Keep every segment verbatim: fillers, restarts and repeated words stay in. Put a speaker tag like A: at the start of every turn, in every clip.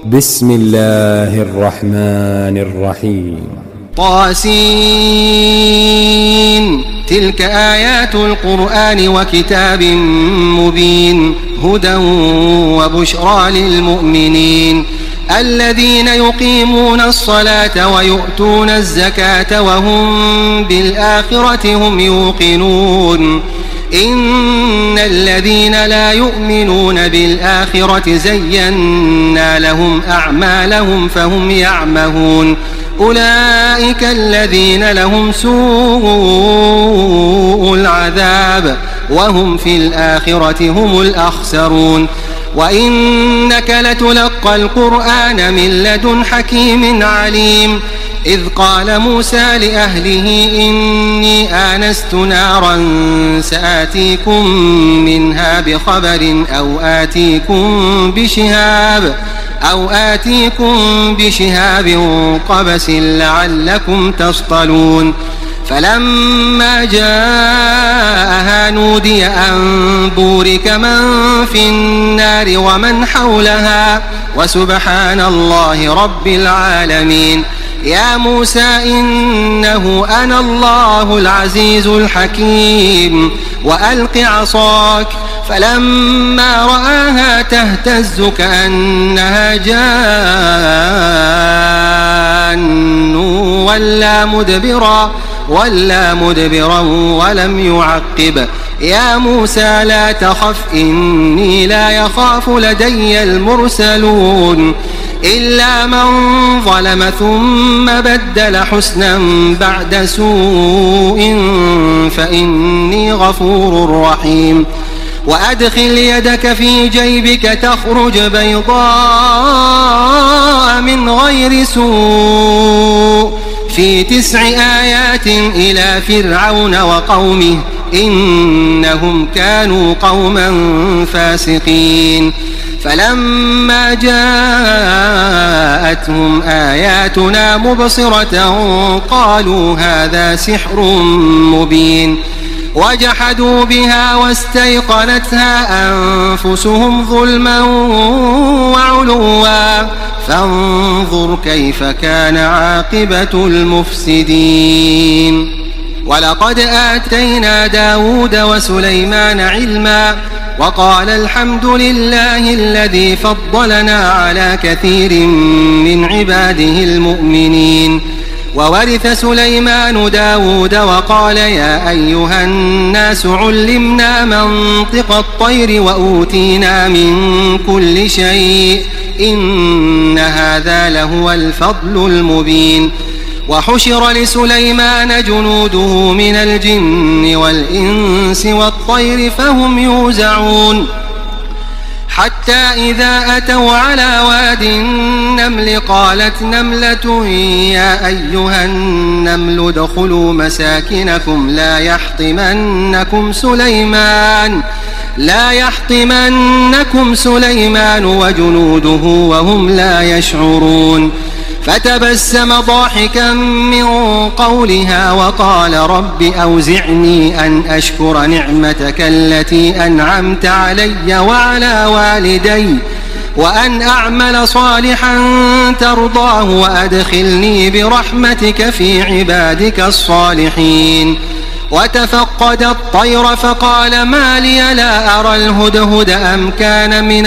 A: بسم الله الرحمن الرحيم.
B: طاسين. تلك آيات القرآن وكتاب مبين هدى وبشرى للمؤمنين الذين يقيمون الصلاة ويؤتون الزكاة وهم بالآخرة هم يوقنون. إن الذين لا يؤمنون بالآخرة زينا لهم أعمالهم فهم يعمهون. أولئك الذين لهم سوء العذاب وهم في الآخرة هم الأخسرون. وإنك لتلقى القرآن من لدن حكيم عليم. إذ قال موسى لأهله إني آنست نارا سآتيكم منها بخبر أو آتيكم بشهاب أو آتيكم بشهاب قبس لعلكم تصطلون. فلما جاءها نودي أن بورك من في النار ومن حولها وسبحان الله رب العالمين. يا موسى إنه أنا الله العزيز الحكيم وألق عصاك. فلما رآها تهتز كأنها جان ولا مدبرا ولا مدبرا ولم يعقب. يا موسى لا تخف إني لا يخاف لدي المرسلون. إلا من ظلم ثم بدل حسنا بعد سوء فإني غفور رحيم. وأدخل يدك في جيبك تخرج بيضاء من غير سوء في تسع آيات إلى فرعون وقومه إنهم كانوا قوما فاسقين. فلما جاءتهم آياتنا مبصرة قالوا هذا سحر مبين. وجحدوا بها واستيقنتها أنفسهم ظلما وعلوا فانظر كيف كان عاقبة المفسدين. ولقد آتينا داود وسليمان علما وقال الحمد لله الذي فضلنا على كثير من عباده المؤمنين. وورث سليمان داود وقال يا أيها الناس علمنا منطق الطير وأوتينا من كل شيء إن هذا لهو الفضل المبين. وحشر لسليمان جنوده من الجن والإنس والطير فهم يوزعون. حتى إذا أتوا على واد النمل قالت نملة يا أيها النمل ادخلوا مساكنكم لا يحطمنكم سليمان لا يحطمنكم سليمان وجنوده وهم لا يشعرون. فتبسم ضاحكا من قولها وقال رب أوزعني أن أشكر نعمتك التي أنعمت علي وعلى والدي وأن أعمل صالحا ترضاه وأدخلني برحمتك في عبادك الصالحين. وتفقد الطير فقال ما لي لا أرى الهدهد أم كان من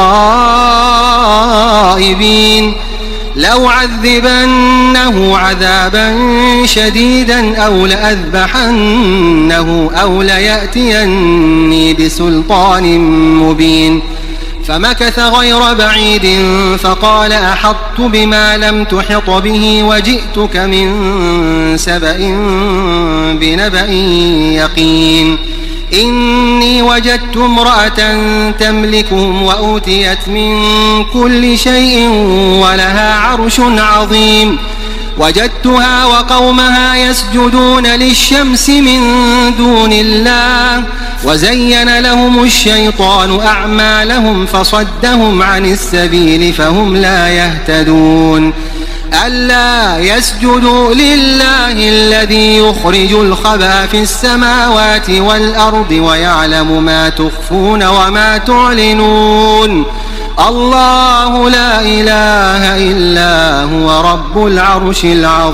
B: الغائبين. لو عذبنه عذابا شديدا أو لأذبحنه أو ليأتيني بسلطان مبين. فمكث غير بعيد فقال أحطت بما لم تحط به وجئتك من سبأ بنبأ يقين. إني وجدت امرأة تملكهم وأوتيت من كل شيء ولها عرش عظيم. وجدتها وقومها يسجدون للشمس من دون الله وزين لهم الشيطان أعمالهم فصدهم عن السبيل فهم لا يهتدون. ألا يسجدوا لله الذي يخرج الخبأ في السماوات والأرض ويعلم ما تخفون وما تعلنون الله لا إله إلا هو رب العرش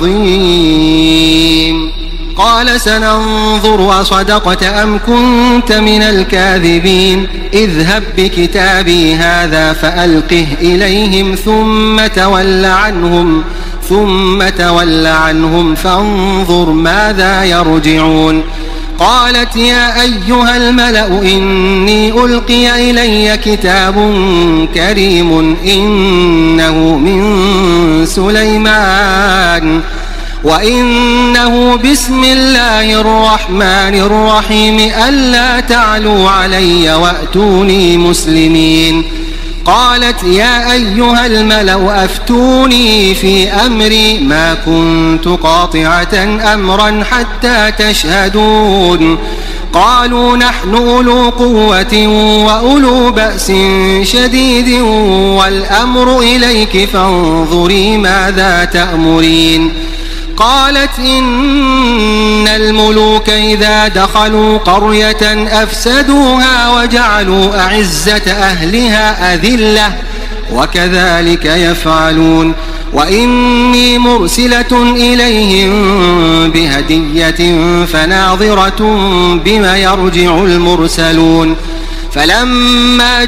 B: العظيم. قال سننظر أصدقت أم كنت من الكاذبين اذهب بكتابي هذا فألقه إليهم ثم تول عنهم ثم تول عنهم فانظر ماذا يرجعون. قالت يا أيها الملأ إني ألقي إلي كتاب كريم إنه من سليمان وإنه بسم الله الرحمن الرحيم ألا تعلوا علي وأتوني مسلمين. قالت يا أيها الملأ أفتوني في أمري ما كنت قاطعة أمرا حتى تشهدون. قالوا نحن أولو قوة وأولو بأس شديد والأمر إليك فانظري ماذا تأمرين. قالت إن الملوك إذا دخلوا قرية أفسدوها وجعلوا أعزة أهلها أذلة وكذلك يفعلون. وإني مرسلة إليهم بهدية فناظرة بما يرجع المرسلون. فلما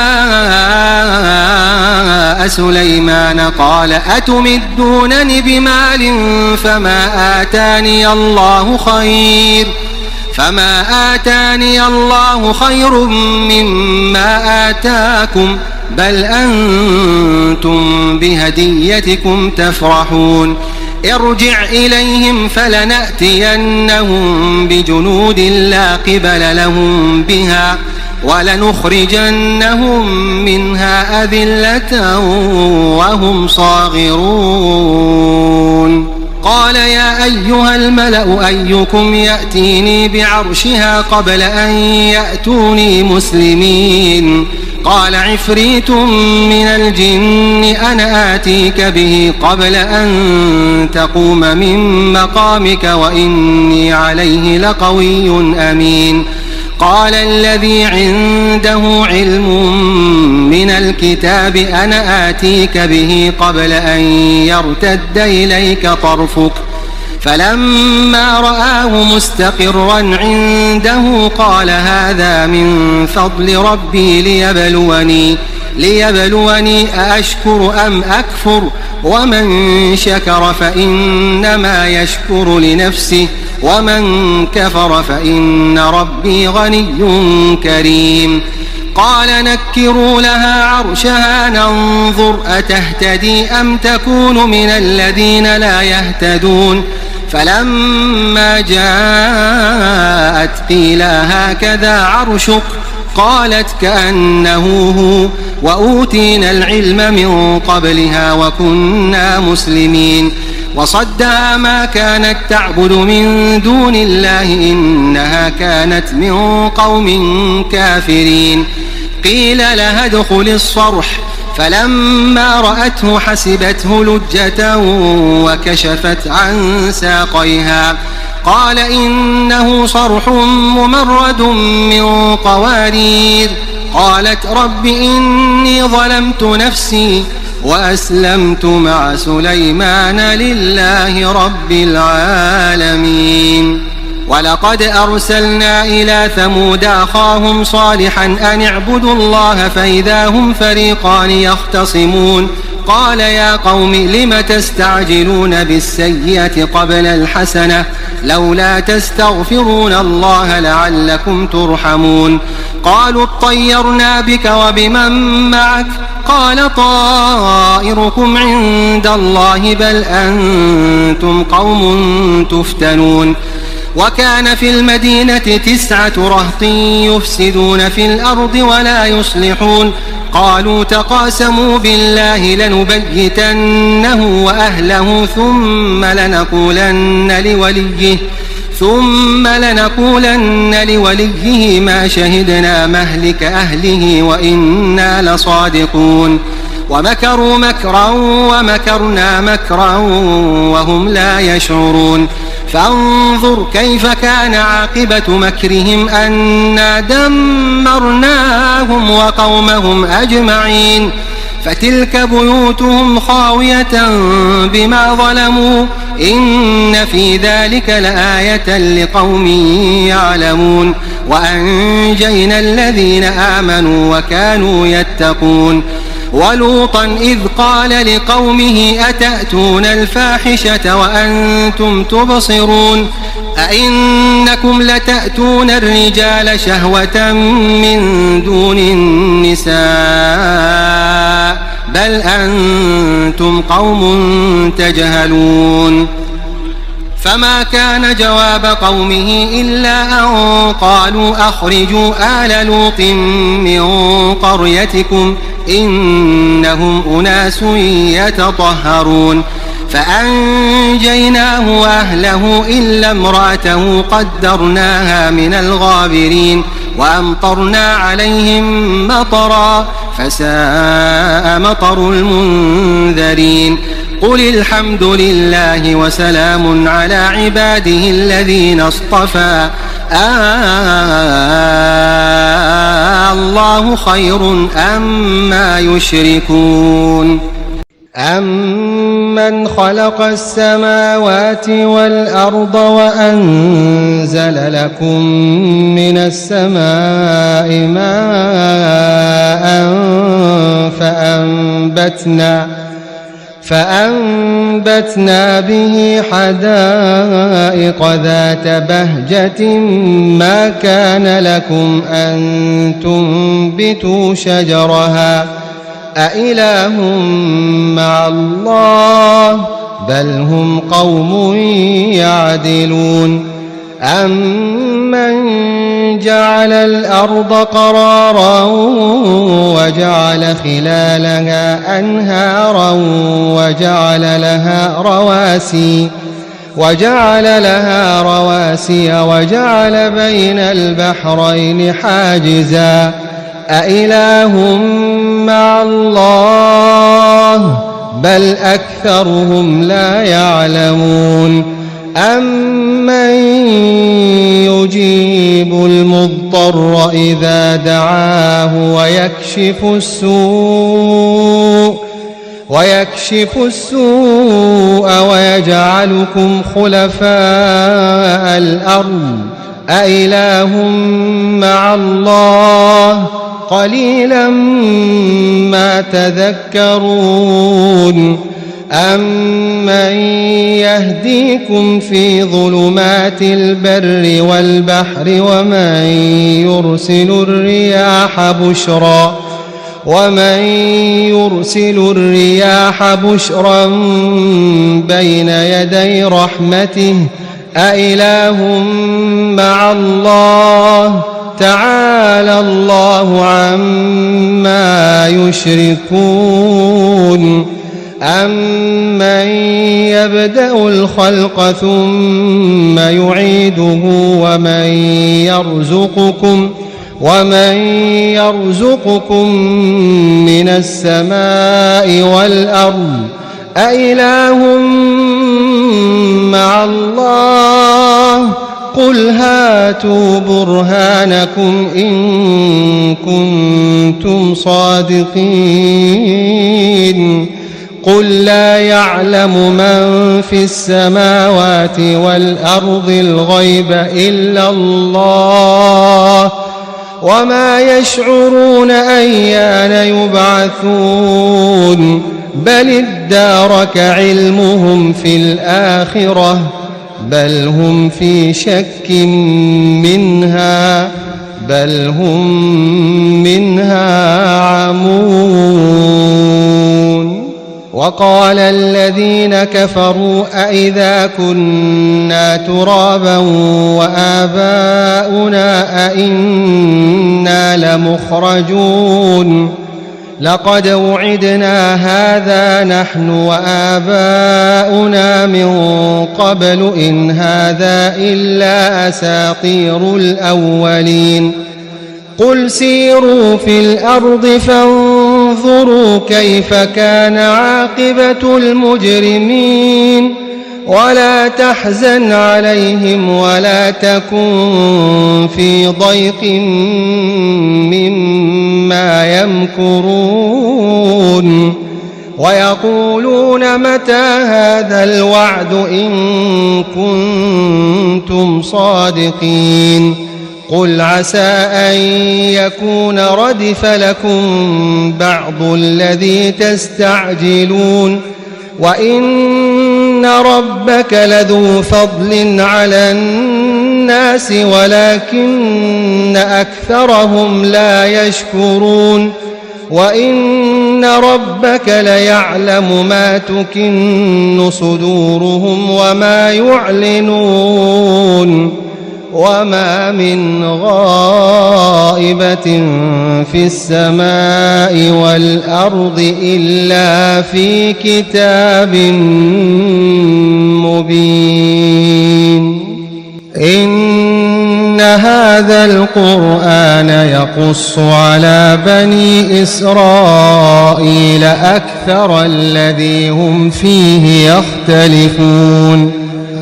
B: جاء سليمان قال أتمدونني بمال فما آتاني الله خير فما آتاني الله خير مما آتاكم بل أنتم بهديتكم تفرحون. ارجع إليهم فلنأتينهم بجنود لا قبل لهم بها ولنخرجنهم منها أذلة وهم صاغرون. قال يا أيها الملأ أيكم يأتيني بعرشها قبل أن يأتوني مسلمين. قال عفريت من الجن أنا آتيك به قبل أن تقوم من مقامك وإني عليه لقوي أمين. قال الذي عنده علم من الكتاب أنا آتيك به قبل أن يرتد إليك طرفك فلما رآه مستقرا عنده قال هذا من فضل ربي ليبلوني ليبلوني أأشكر أم أكفر ومن شكر فإنما يشكر لنفسه ومن كفر فإن ربي غني كريم. قال نكروا لها عرشها ننظر أتهتدي أم تكون من الذين لا يهتدون. فلما جاءت قيل هكذا عرشك قالت كأنه هو وأوتينا العلم من قبلها وكنا مسلمين. وصدها ما كانت تعبد من دون الله إنها كانت من قوم كافرين. قيل لها ادخل الصرح فلما رأته حسبته لجة وكشفت عن ساقيها قال إنه صرح ممرد من قوارير. قالت رب إني ظلمت نفسي وأسلمت مع سليمان لله رب العالمين. ولقد أرسلنا إلى ثمود أخاهم صالحا أن اعبدوا الله فإذا هم فريقان يختصمون. قال يا قوم لم تستعجلون بالسيئة قبل الحسنة لولا تستغفرون الله لعلكم ترحمون. قالوا اطيرنا بك وبمن معك قال طائركم عند الله بل أنتم قوم تفتنون. وكان في المدينة تسعة رهط يفسدون في الأرض ولا يصلحون. قالوا تقاسموا بالله لنبيتنه وأهله ثم لنقولن لوليه ثم لنقولن لوليه ما شهدنا مهلك أهله وإنا لصادقون. ومكروا مكرا ومكرنا مكرا وهم لا يشعرون. فانظر كيف كان عاقبة مكرهم أنا دمرناهم وقومهم أجمعين فتلك بيوتهم خاوية بما ظلموا إن في ذلك لآية لقوم يعلمون وأنجينا الذين آمنوا وكانوا يتقون ولوطا إذ قال لقومه أتأتون الفاحشة وأنتم تبصرون أئنكم لتأتون الرجال شهوة من دون النساء بل أنتم قوم تجهلون فما كان جواب قومه إلا أن قالوا أخرجوا آل لوط من قريتكم إنهم أناس يتطهرون فأنجيناه وأهله إلا امرأته قدرناها من الغابرين وأمطرنا عليهم مطرا فساء مطر المنذرين قل الحمد لله وسلام على عباده الذين اصطفى آه الله خير أما يشركون أمن خلق السماوات والأرض وأنزل لكم من السماء ماء فأنبتنا فأنبتنا به حدائق ذات بهجة ما كان لكم أن تنبتوا شجرها أإله مع الله بل هم قوم يعدلون أمن جعل الأرض قرارا وجعل خلالها أنهارا وجعل لها رواسي وجعل لها رواسي وجعل بين البحرين حاجزا أإله مع الله بل أكثرهم لا يعلمون أمن يجيب المضطر إذا دعاه ويكشف السوء ويكشف السوء ويجعلكم خلفاء الأرض أإله مع الله قليلا ما تذكرون أمن يهديكم في ظلمات البر والبحر ومن يرسل الرياح بشرا ومن يرسل الرياح بشرا بين يدي رحمته أإله مع الله تعالى الله عما يشركون أمن يبدأ الخلق ثم يعيده ومن يرزقكم ومن يرزقكم من السماء والأرض أإله مع الله قل هاتوا برهانكم إن كنتم صادقين قل لا يعلم من في السماوات والأرض الغيب إلا الله وما يشعرون أيان يبعثون بل ادارك علمهم في الآخرة بل هم في شك منها بل هم منها عمون وقال الذين كفروا أئذا كنا ترابا وآباؤنا أئنا لمخرجون لقد وعدنا هذا نحن وآباؤنا من قبل إن هذا إلا أساطير الأولين قل سيروا في الأرض فانظروا كيف كان عاقبة المجرمين ولا تحزن عليهم ولا تكن في ضيق مما يمكرون ويقولون متى هذا الوعد إن كنتم صادقين قل عسى أن يكون ردف لكم بعض الذي تستعجلون وإن ربك لذو فضل على الناس ولكن أكثرهم لا يشكرون وإن ربك ليعلم ما تكن صدورهم وما يعلنون وما من غائبة في السماء والأرض إلا في كتاب مبين إن هذا القرآن يقص على بني إسرائيل أكثر الذي هم فيه يختلفون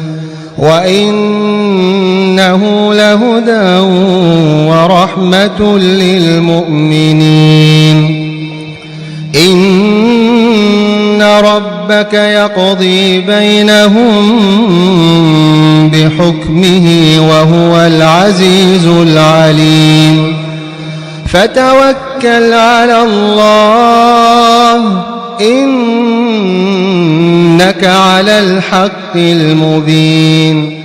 B: وإنه لهدى ورحمة للمؤمنين إن ربك يقضي بينهم بحكمه وهو العزيز العليم فتوكل على الله إنك على الحق المبين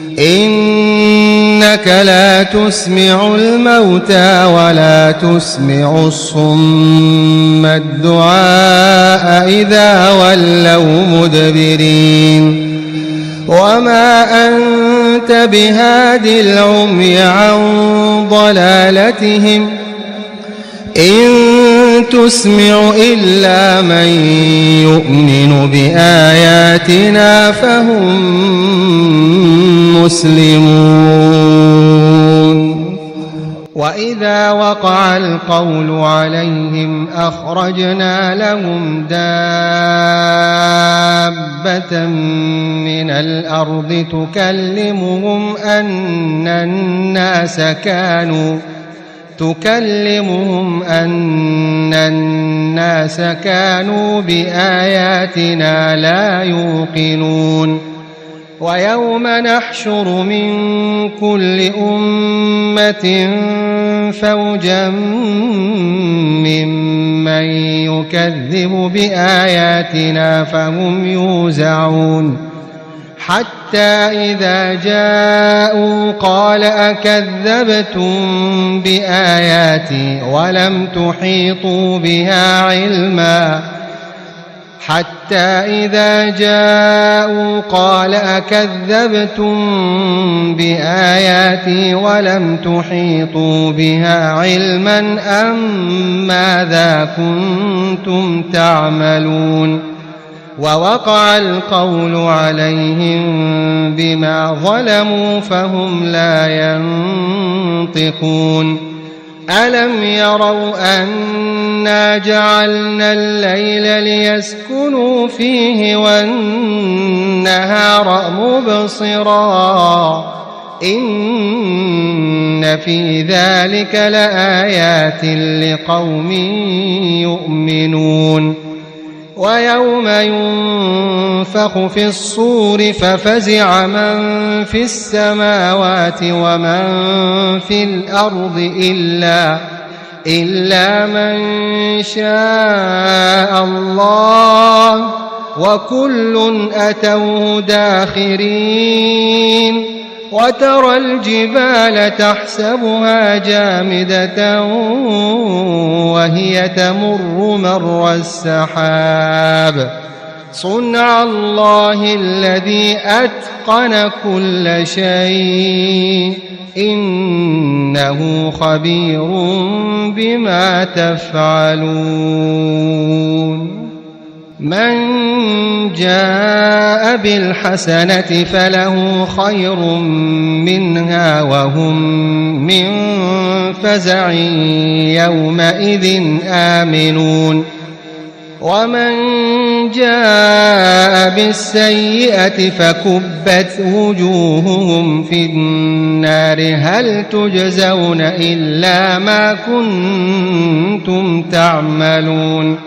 B: إنك لا تسمع الموتى ولا تسمع الصم الدعاء إذا ولوا مدبرين وما أنت بهاد العمي عن ضلالتهم إن تسمع إلا من يؤمن بآياتنا فهم مسلمون وإذا وقع القول عليهم أخرجنا لهم دابة من الأرض تكلمهم أن الناس كانوا تكلمهم أن الناس كانوا بآياتنا لا يوقنون ويوم نحشر من كل أمة فوجا ممن يكذب بآياتنا فهم يوزعون حتى إذا جاءوا قال أكذبتم بآياتي ولم تحيطوا بها علما حتى إذا جاءوا قال أكذبتم بآياتي ولم تحيطوا بها علما أم ماذا كنتم تعملون ووقع القول عليهم بما ظلموا فهم لا ينطقون ألم يروا أنا جعلنا الليل ليسكنوا فيه والنهار مبصرا إن في ذلك لآيات لقوم يؤمنون ويوم ينفخ في الصور ففزع من في السماوات ومن في الأرض إلا, إلا من شاء الله وكل أتوه داخرين وترى الجبال تحسبها جامدة وهي تمر مر السحاب صنع الله الذي أتقن كل شيء إنه خبير بما تفعلون من جاء بالحسنة فله خير منها وهم من فزع يومئذ آمنون ومن جاء بالسيئة فكبت وجوههم في النار هل تجزون إلا ما كنتم تعملون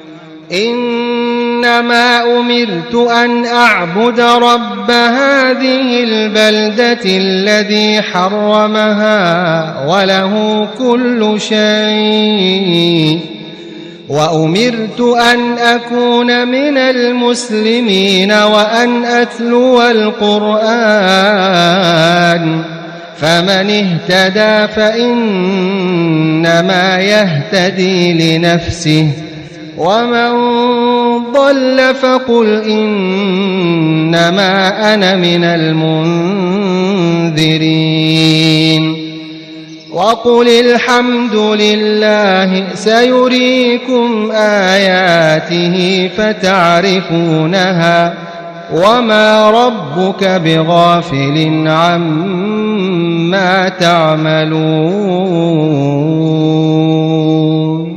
B: إنما أمرت أن أعبد رب هذه البلدة الذي حرمها وله كل شيء وأمرت أن أكون من المسلمين وأن أتلو القرآن فمن اهتدى فإنما يهتدي لنفسه ومن ضل فقل إنما أنا من المنذرين وقل الحمد لله سيريكم آياته فتعرفونها وما ربك بغافل عما تعملون.